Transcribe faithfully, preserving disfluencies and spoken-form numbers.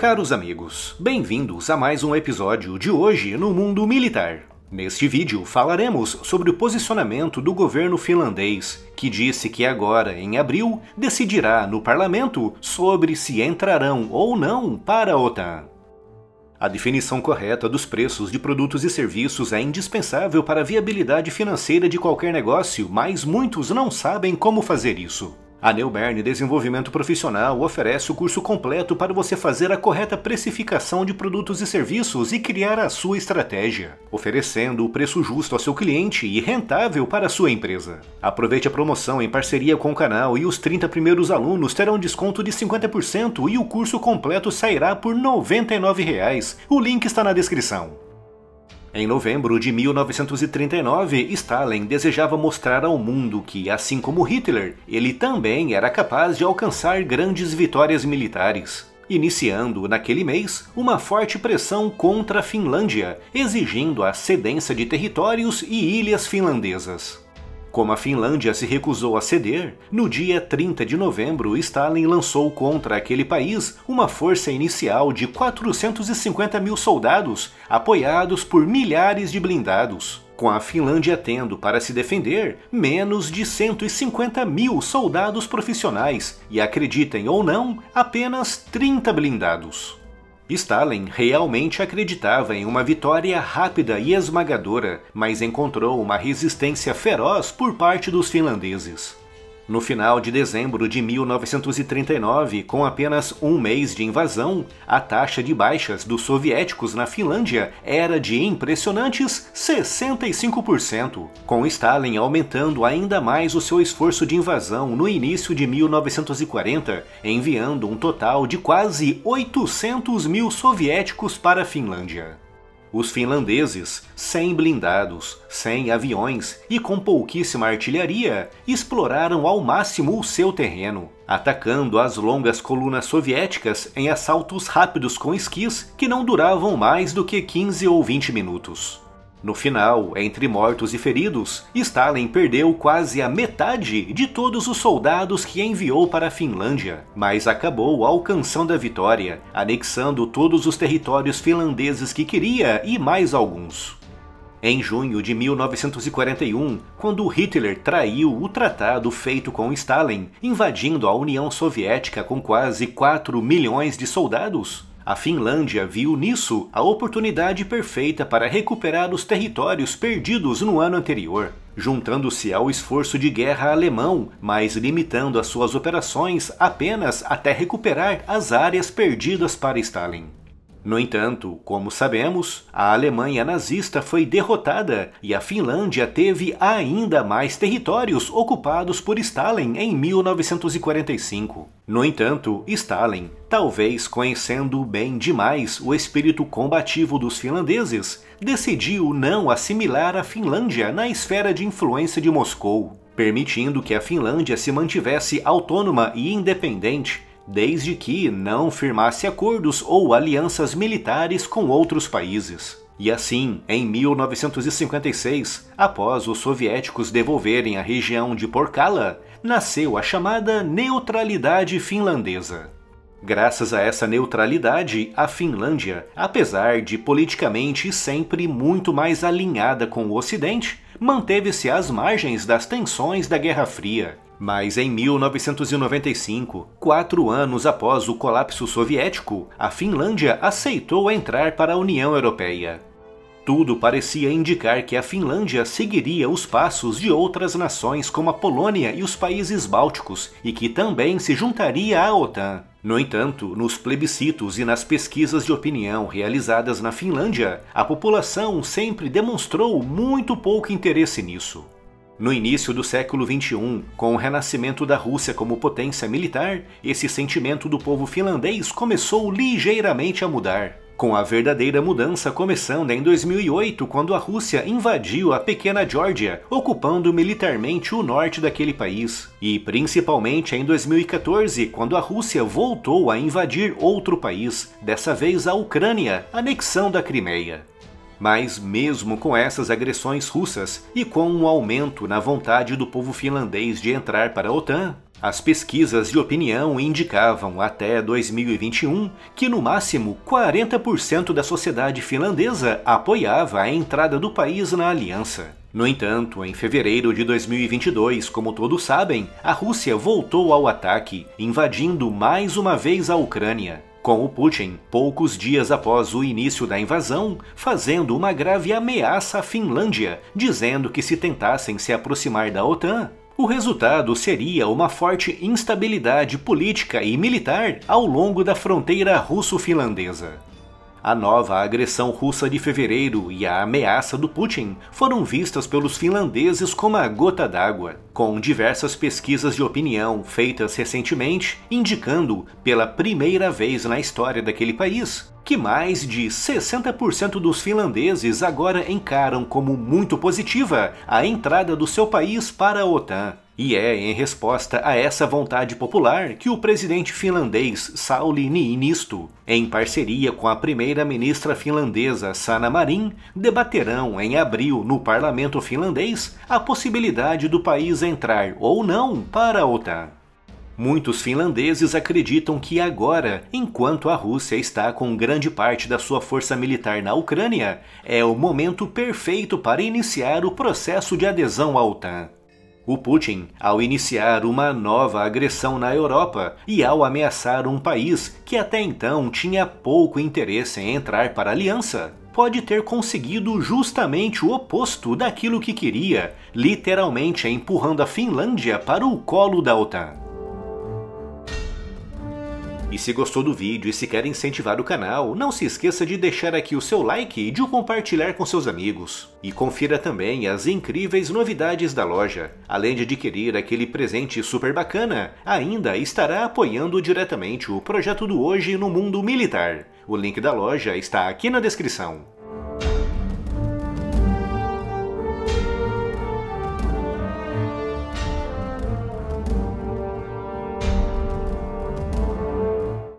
Caros amigos, bem-vindos a mais um episódio de Hoje no Mundo Militar. Neste vídeo falaremos sobre o posicionamento do governo finlandês, que disse que agora, em abril, decidirá no parlamento sobre se entrarão ou não para a OTAN. A definição correta dos preços de produtos e serviços é indispensável para a viabilidade financeira de qualquer negócio, mas muitos não sabem como fazer isso. A Neubern Desenvolvimento Profissional oferece o curso completo para você fazer a correta precificação de produtos e serviços e criar a sua estratégia, oferecendo o preço justo ao seu cliente e rentável para a sua empresa. Aproveite a promoção em parceria com o canal e os trinta primeiros alunos terão desconto de cinquenta por cento e o curso completo sairá por noventa e nove reais. O link está na descrição. Em novembro de mil novecentos e trinta e nove, Stalin desejava mostrar ao mundo que, assim como Hitler, ele também era capaz de alcançar grandes vitórias militares, iniciando, naquele mês, uma forte pressão contra a Finlândia, exigindo a cedência de territórios e ilhas finlandesas. Como a Finlândia se recusou a ceder, no dia trinta de novembro, Stalin lançou contra aquele país uma força inicial de quatrocentos e cinquenta mil soldados, apoiados por milhares de blindados, com a Finlândia tendo para se defender menos de cento e cinquenta mil soldados profissionais e, acreditem ou não, apenas trinta blindados. Stalin realmente acreditava em uma vitória rápida e esmagadora, mas encontrou uma resistência feroz por parte dos finlandeses. No final de dezembro de mil novecentos e trinta e nove, com apenas um mês de invasão, a taxa de baixas dos soviéticos na Finlândia era de impressionantes sessenta e cinco por cento, com Stalin aumentando ainda mais o seu esforço de invasão no início de mil novecentos e quarenta, enviando um total de quase oitocentos mil soviéticos para a Finlândia. Os finlandeses, sem blindados, sem aviões e com pouquíssima artilharia, exploraram ao máximo o seu terreno, atacando as longas colunas soviéticas em assaltos rápidos com esquis que não duravam mais do que quinze ou vinte minutos. No final, entre mortos e feridos, Stalin perdeu quase a metade de todos os soldados que enviou para a Finlândia, mas acabou alcançando a vitória, anexando todos os territórios finlandeses que queria e mais alguns. Em junho de mil novecentos e quarenta e um, quando Hitler traiu o tratado feito com Stalin, invadindo a União Soviética com quase quatro milhões de soldados, a Finlândia viu nisso a oportunidade perfeita para recuperar os territórios perdidos no ano anterior, juntando-se ao esforço de guerra alemão, mas limitando as suas operações apenas até recuperar as áreas perdidas para Stalin. No entanto, como sabemos, a Alemanha nazista foi derrotada e a Finlândia teve ainda mais territórios ocupados por Stalin em mil novecentos e quarenta e cinco. No entanto, Stalin, talvez conhecendo bem demais o espírito combativo dos finlandeses, decidiu não assimilar a Finlândia na esfera de influência de Moscou, permitindo que a Finlândia se mantivesse autônoma e independente, desde que não firmasse acordos ou alianças militares com outros países. E assim, em mil novecentos e cinquenta e seis, após os soviéticos devolverem a região de Porkala, nasceu a chamada neutralidade finlandesa. Graças a essa neutralidade, a Finlândia, apesar de politicamente sempre muito mais alinhada com o Ocidente, manteve-se às margens das tensões da Guerra Fria. Mas em mil novecentos e noventa e cinco, quatro anos após o colapso soviético, a Finlândia aceitou entrar para a União Europeia. Tudo parecia indicar que a Finlândia seguiria os passos de outras nações como a Polônia e os países bálticos, e que também se juntaria à OTAN. No entanto, nos plebiscitos e nas pesquisas de opinião realizadas na Finlândia, a população sempre demonstrou muito pouco interesse nisso. No início do século vinte e um, com o renascimento da Rússia como potência militar, esse sentimento do povo finlandês começou ligeiramente a mudar, com a verdadeira mudança começando em dois mil e oito, quando a Rússia invadiu a pequena Geórgia, ocupando militarmente o norte daquele país, e principalmente em dois mil e quatorze, quando a Rússia voltou a invadir outro país, dessa vez a Ucrânia, anexando a Crimeia. Mas mesmo com essas agressões russas e com um aumento na vontade do povo finlandês de entrar para a OTAN, As pesquisas de opinião indicavam até dois mil e vinte e um que no máximo quarenta por cento da sociedade finlandesa apoiava a entrada do país na aliança. No entanto, em fevereiro de dois mil e vinte e dois, como todos sabem, a Rússia voltou ao ataque, invadindo mais uma vez a Ucrânia, com o Putin, poucos dias após o início da invasão, fazendo uma grave ameaça à Finlândia, dizendo que se tentassem se aproximar da OTAN, o resultado seria uma forte instabilidade política e militar ao longo da fronteira russo-finlandesa. A nova agressão russa de fevereiro e a ameaça do Putin foram vistas pelos finlandeses como a gota d'água, com diversas pesquisas de opinião feitas recentemente indicando, pela primeira vez na história daquele país, que mais de sessenta por cento dos finlandeses agora encaram como muito positiva a entrada do seu país para a OTAN. E é em resposta a essa vontade popular que o presidente finlandês Sauli Niinisto, em parceria com a primeira-ministra finlandesa Sanna Marin, debaterão em abril no parlamento finlandês a possibilidade do país entrar ou não para a OTAN. Muitos finlandeses acreditam que agora, enquanto a Rússia está com grande parte da sua força militar na Ucrânia, é o momento perfeito para iniciar o processo de adesão à OTAN. O Putin, ao iniciar uma nova agressão na Europa e ao ameaçar um país que até então tinha pouco interesse em entrar para a aliança, pode ter conseguido justamente o oposto daquilo que queria, literalmente empurrando a Finlândia para o colo da OTAN. E se gostou do vídeo e se quer incentivar o canal, não se esqueça de deixar aqui o seu like e de o compartilhar com seus amigos. E confira também as incríveis novidades da loja. Além de adquirir aquele presente super bacana, ainda estará apoiando diretamente o projeto do Hoje no Mundo Militar. O link da loja está aqui na descrição.